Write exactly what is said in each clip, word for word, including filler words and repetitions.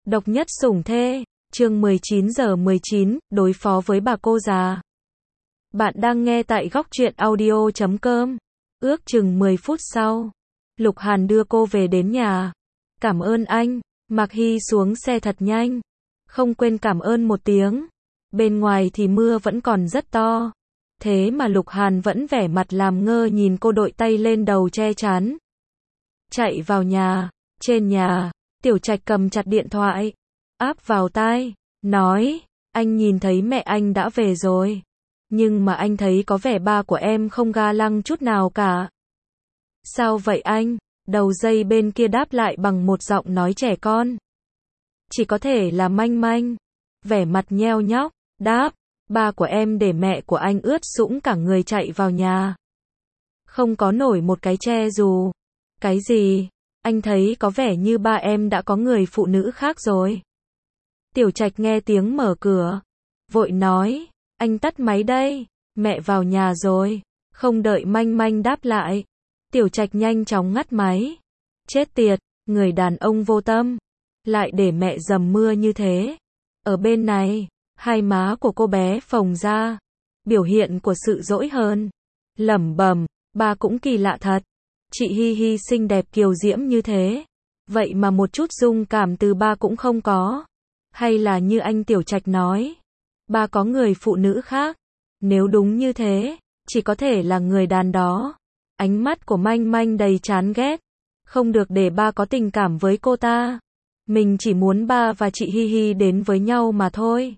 Độc nhất sủng thê, chương mười chín giờ mười chín, đối phó với bà cô già. Bạn đang nghe tại góc truyện audio chấm com. Ước chừng mười phút sau, Lục Hàn đưa cô về đến nhà. Cảm ơn anh, Mạc Hy xuống xe thật nhanh. Không quên cảm ơn một tiếng. Bên ngoài thì mưa vẫn còn rất to. Thế mà Lục Hàn vẫn vẻ mặt làm ngơ nhìn cô đội tay lên đầu che chắn. Chạy vào nhà, trên nhà, Tiểu Trạch cầm chặt điện thoại, áp vào tai, nói, anh nhìn thấy mẹ anh đã về rồi. Nhưng mà anh thấy có vẻ ba của em không ga lăng chút nào cả. Sao vậy anh? Đầu dây bên kia đáp lại bằng một giọng nói trẻ con. Chỉ có thể là Manh Manh. Vẻ mặt nheo nhóc, đáp, ba của em để mẹ của anh ướt sũng cả người chạy vào nhà. Không có nổi một cái che dù. Cái gì? Anh thấy có vẻ như ba em đã có người phụ nữ khác rồi. Tiểu Trạch nghe tiếng mở cửa, vội nói, anh tắt máy đây, mẹ vào nhà rồi. Không đợi Manh Manh đáp lại, Tiểu Trạch nhanh chóng ngắt máy. Chết tiệt, người đàn ông vô tâm, lại để mẹ dầm mưa như thế. Ở bên này, hai má của cô bé phồng ra, biểu hiện của sự dỗi hơn. Lẩm bẩm, ba cũng kỳ lạ thật. Chị Hi Hi xinh đẹp kiều diễm như thế, vậy mà một chút dung cảm từ ba cũng không có. Hay là như anh Tiểu Trạch nói, ba có người phụ nữ khác. Nếu đúng như thế, chỉ có thể là người đàn đó. Ánh mắt của Manh Manh đầy chán ghét. Không được để ba có tình cảm với cô ta. Mình chỉ muốn ba và chị Hi Hi đến với nhau mà thôi.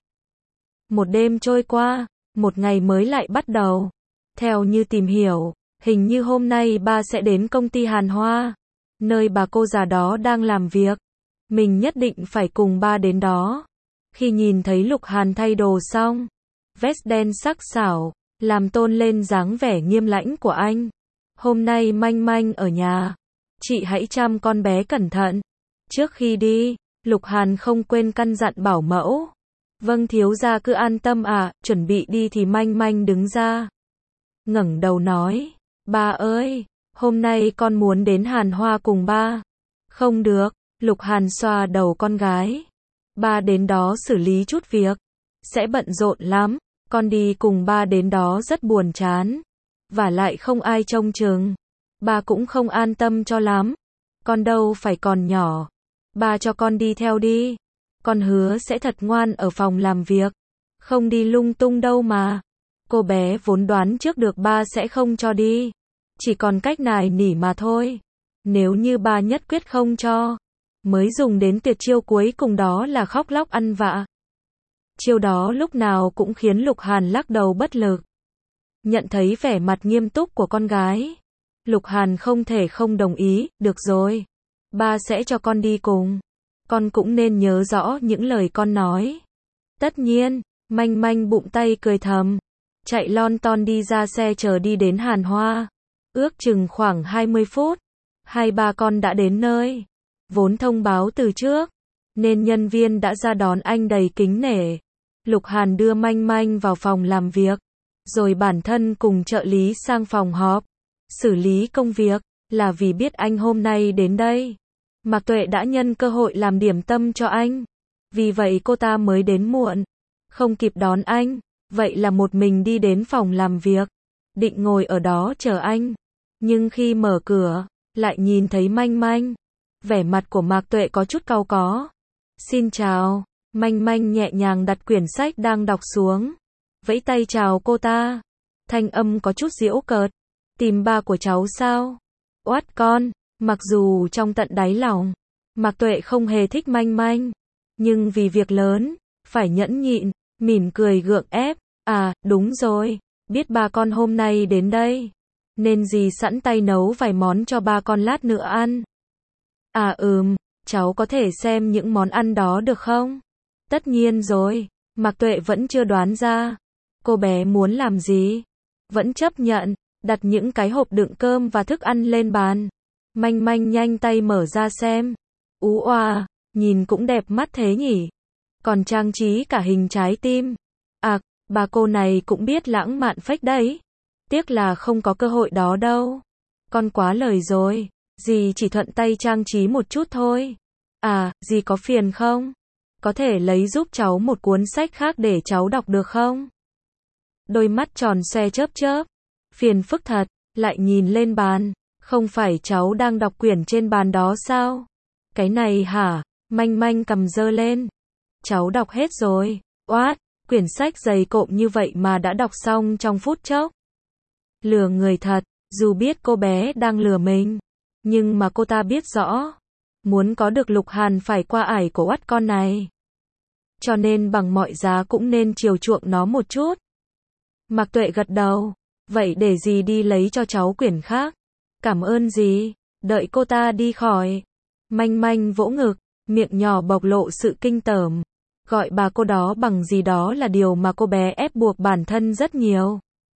Một đêm trôi qua, một ngày mới lại bắt đầu. Theo như tìm hiểu, hình như hôm nay ba sẽ đến công ty Hàn Hoa, nơi bà cô già đó đang làm việc. Mình nhất định phải cùng ba đến đó. Khi nhìn thấy Lục Hàn thay đồ xong, vest đen sắc sảo, làm tôn lên dáng vẻ nghiêm lãnh của anh. Hôm nay Manh Manh ở nhà, chị hãy chăm con bé cẩn thận. Trước khi đi, Lục Hàn không quên căn dặn bảo mẫu. Vâng thiếu gia cứ an tâm à, chuẩn bị đi thì Manh Manh đứng ra. Ngẩng đầu nói, ba ơi, hôm nay con muốn đến Hàn Hoa cùng ba. Không được, Lục Hàn xoa đầu con gái. Ba đến đó xử lý chút việc, sẽ bận rộn lắm, con đi cùng ba đến đó rất buồn chán. Và lại không ai trông chừng, ba cũng không an tâm cho lắm. Con đâu phải còn nhỏ, ba cho con đi theo đi. Con hứa sẽ thật ngoan ở phòng làm việc, không đi lung tung đâu mà. Cô bé vốn đoán trước được ba sẽ không cho đi, chỉ còn cách nài nỉ mà thôi. Nếu như ba nhất quyết không cho, mới dùng đến tuyệt chiêu cuối cùng đó là khóc lóc ăn vạ. Chiêu đó lúc nào cũng khiến Lục Hàn lắc đầu bất lực. Nhận thấy vẻ mặt nghiêm túc của con gái, Lục Hàn không thể không đồng ý, được rồi, ba sẽ cho con đi cùng. Con cũng nên nhớ rõ những lời con nói. Tất nhiên, Manh Manh bụng tay cười thầm, chạy lon ton đi ra xe chờ đi đến Hàn Hoa. Ước chừng khoảng hai mươi phút, hai ba con đã đến nơi. Vốn thông báo từ trước, nên nhân viên đã ra đón anh đầy kính nể. Lục Hàn đưa Manh Manh vào phòng làm việc, rồi bản thân cùng trợ lý sang phòng họp, xử lý công việc, là vì biết anh hôm nay đến đây. Mạc Tuệ đã nhân cơ hội làm điểm tâm cho anh, vì vậy cô ta mới đến muộn, không kịp đón anh, vậy là một mình đi đến phòng làm việc, định ngồi ở đó chờ anh. Nhưng khi mở cửa, lại nhìn thấy Manh Manh. Vẻ mặt của Mạc Tuệ có chút cau có. Xin chào. Manh Manh nhẹ nhàng đặt quyển sách đang đọc xuống, vẫy tay chào cô ta. Thanh âm có chút giễu cợt. Tìm ba của cháu sao? Oát con. Mặc dù trong tận đáy lòng, Mạc Tuệ không hề thích Manh Manh, nhưng vì việc lớn, phải nhẫn nhịn, mỉm cười gượng ép. À, đúng rồi, biết ba con hôm nay đến đây, nên dì sẵn tay nấu vài món cho ba con lát nữa ăn. À ừm, cháu có thể xem những món ăn đó được không? Tất nhiên rồi, Mạc Tuệ vẫn chưa đoán ra cô bé muốn làm gì. Vẫn chấp nhận, đặt những cái hộp đựng cơm và thức ăn lên bàn. Manh Manh nhanh tay mở ra xem. Ú oa, nhìn cũng đẹp mắt thế nhỉ. Còn trang trí cả hình trái tim. À, bà cô này cũng biết lãng mạn phết đấy. Tiếc là không có cơ hội đó đâu. Con quá lời rồi. Dì chỉ thuận tay trang trí một chút thôi. À, dì có phiền không? có thể lấy giúp cháu một cuốn sách khác để cháu đọc được không? Đôi mắt tròn xoe chớp chớp. Phiền phức thật, lại nhìn lên bàn. Không phải cháu đang đọc quyển trên bàn đó sao? Cái này hả? Manh manh cầm giơ lên. Cháu đọc hết rồi. Oát, quyển sách dày cộm như vậy mà đã đọc xong trong phút chốc. Lừa người thật, dù biết cô bé đang lừa mình. Nhưng mà cô ta biết rõ. Muốn có được Lục Hàn phải qua ải của oắt con này. Cho nên bằng mọi giá cũng nên chiều chuộng nó một chút. Mạc Tuệ gật đầu. Vậy để dì đi lấy cho cháu quyển khác. Cảm ơn dì. Đợi cô ta đi khỏi. Manh manh vỗ ngực, miệng nhỏ bộc lộ sự kinh tởm. Gọi bà cô đó bằng gì đó là điều mà cô bé ép buộc bản thân rất nhiều.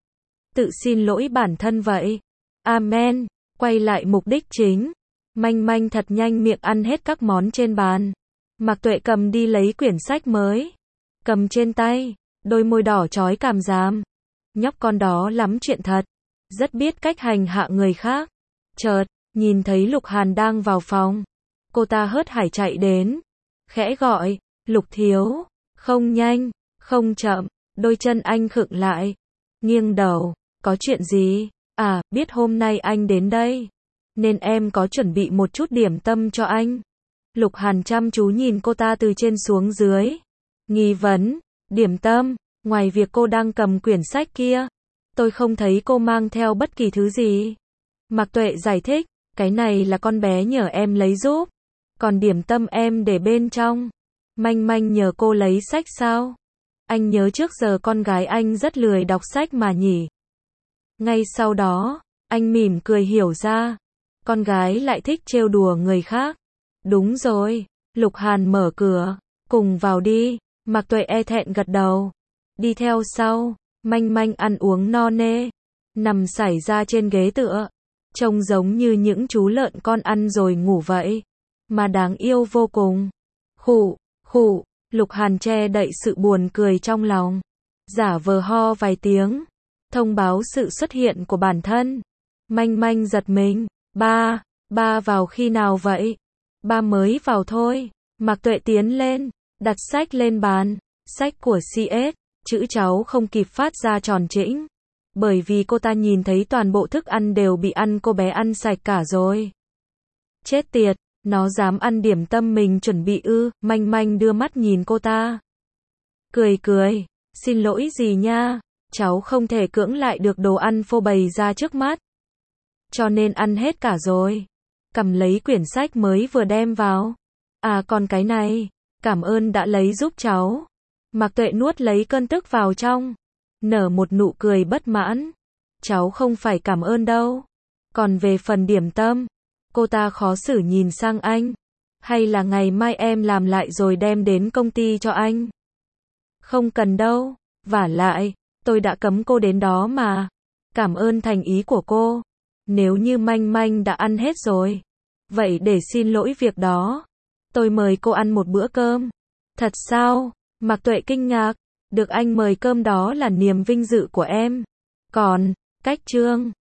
Tự xin lỗi bản thân vậy. Amen. Quay lại mục đích chính. Manh manh thật nhanh miệng ăn hết các món trên bàn. Mạc Tuệ cầm đi lấy quyển sách mới. Cầm trên tay, đôi môi đỏ chói cảm giam. Nhóc con đó lắm chuyện thật. Rất biết cách hành hạ người khác. Chợt, nhìn thấy Lục Hàn đang vào phòng. Cô ta hớt hải chạy đến. Khẽ gọi, Lục thiếu. Không nhanh, không chậm. Đôi chân anh khựng lại. Nghiêng đầu, có chuyện gì? À, biết hôm nay anh đến đây. Nên em có chuẩn bị một chút điểm tâm cho anh. Lục Hàn chăm chú nhìn cô ta từ trên xuống dưới. Nghi vấn, điểm tâm, ngoài việc cô đang cầm quyển sách kia. Tôi không thấy cô mang theo bất kỳ thứ gì. Mạc Tuệ giải thích, cái này là con bé nhờ em lấy giúp. Còn điểm tâm em để bên trong. Manh manh nhờ cô lấy sách sao? Anh nhớ trước giờ con gái anh rất lười đọc sách mà nhỉ. Ngay sau đó, anh mỉm cười hiểu ra. Con gái lại thích trêu đùa người khác. Đúng rồi. Lục Hàn mở cửa. Cùng vào đi. Mạc Tuệ e thẹn gật đầu. Đi theo sau. Manh manh ăn uống no nê. Nằm sải ra trên ghế tựa. Trông giống như những chú lợn con ăn rồi ngủ vậy. Mà đáng yêu vô cùng. Khụ, khụ. Lục Hàn che đậy sự buồn cười trong lòng. Giả vờ ho vài tiếng. Thông báo sự xuất hiện của bản thân. Manh manh giật mình. Ba, ba vào khi nào vậy? Ba mới vào thôi. Mạc Tuệ tiến lên, đặt sách lên bàn. Sách của xê ét, chữ cháu không kịp phát ra tròn trĩnh. Bởi vì cô ta nhìn thấy toàn bộ thức ăn đều bị ăn cô bé ăn sạch cả rồi. Chết tiệt, nó dám ăn điểm tâm mình chuẩn bị ư? Manh manh đưa mắt nhìn cô ta. Cười cười, xin lỗi gì nha, cháu không thể cưỡng lại được đồ ăn phô bày ra trước mắt. Cho nên ăn hết cả rồi. Cầm lấy quyển sách mới vừa đem vào. À còn cái này, cảm ơn đã lấy giúp cháu. Mạc Tuệ nuốt lấy cơn tức vào trong. Nở một nụ cười bất mãn. Cháu không phải cảm ơn đâu. Còn về phần điểm tâm, cô ta khó xử nhìn sang anh. Hay là ngày mai em làm lại rồi đem đến công ty cho anh? Không cần đâu. Vả lại, tôi đã cấm cô đến đó mà. Cảm ơn thành ý của cô. Nếu như manh manh đã ăn hết rồi. Vậy để xin lỗi việc đó. Tôi mời cô ăn một bữa cơm. Thật sao? Mạc Tuệ kinh ngạc. Được anh mời cơm đó là niềm vinh dự của em. Còn, cách chương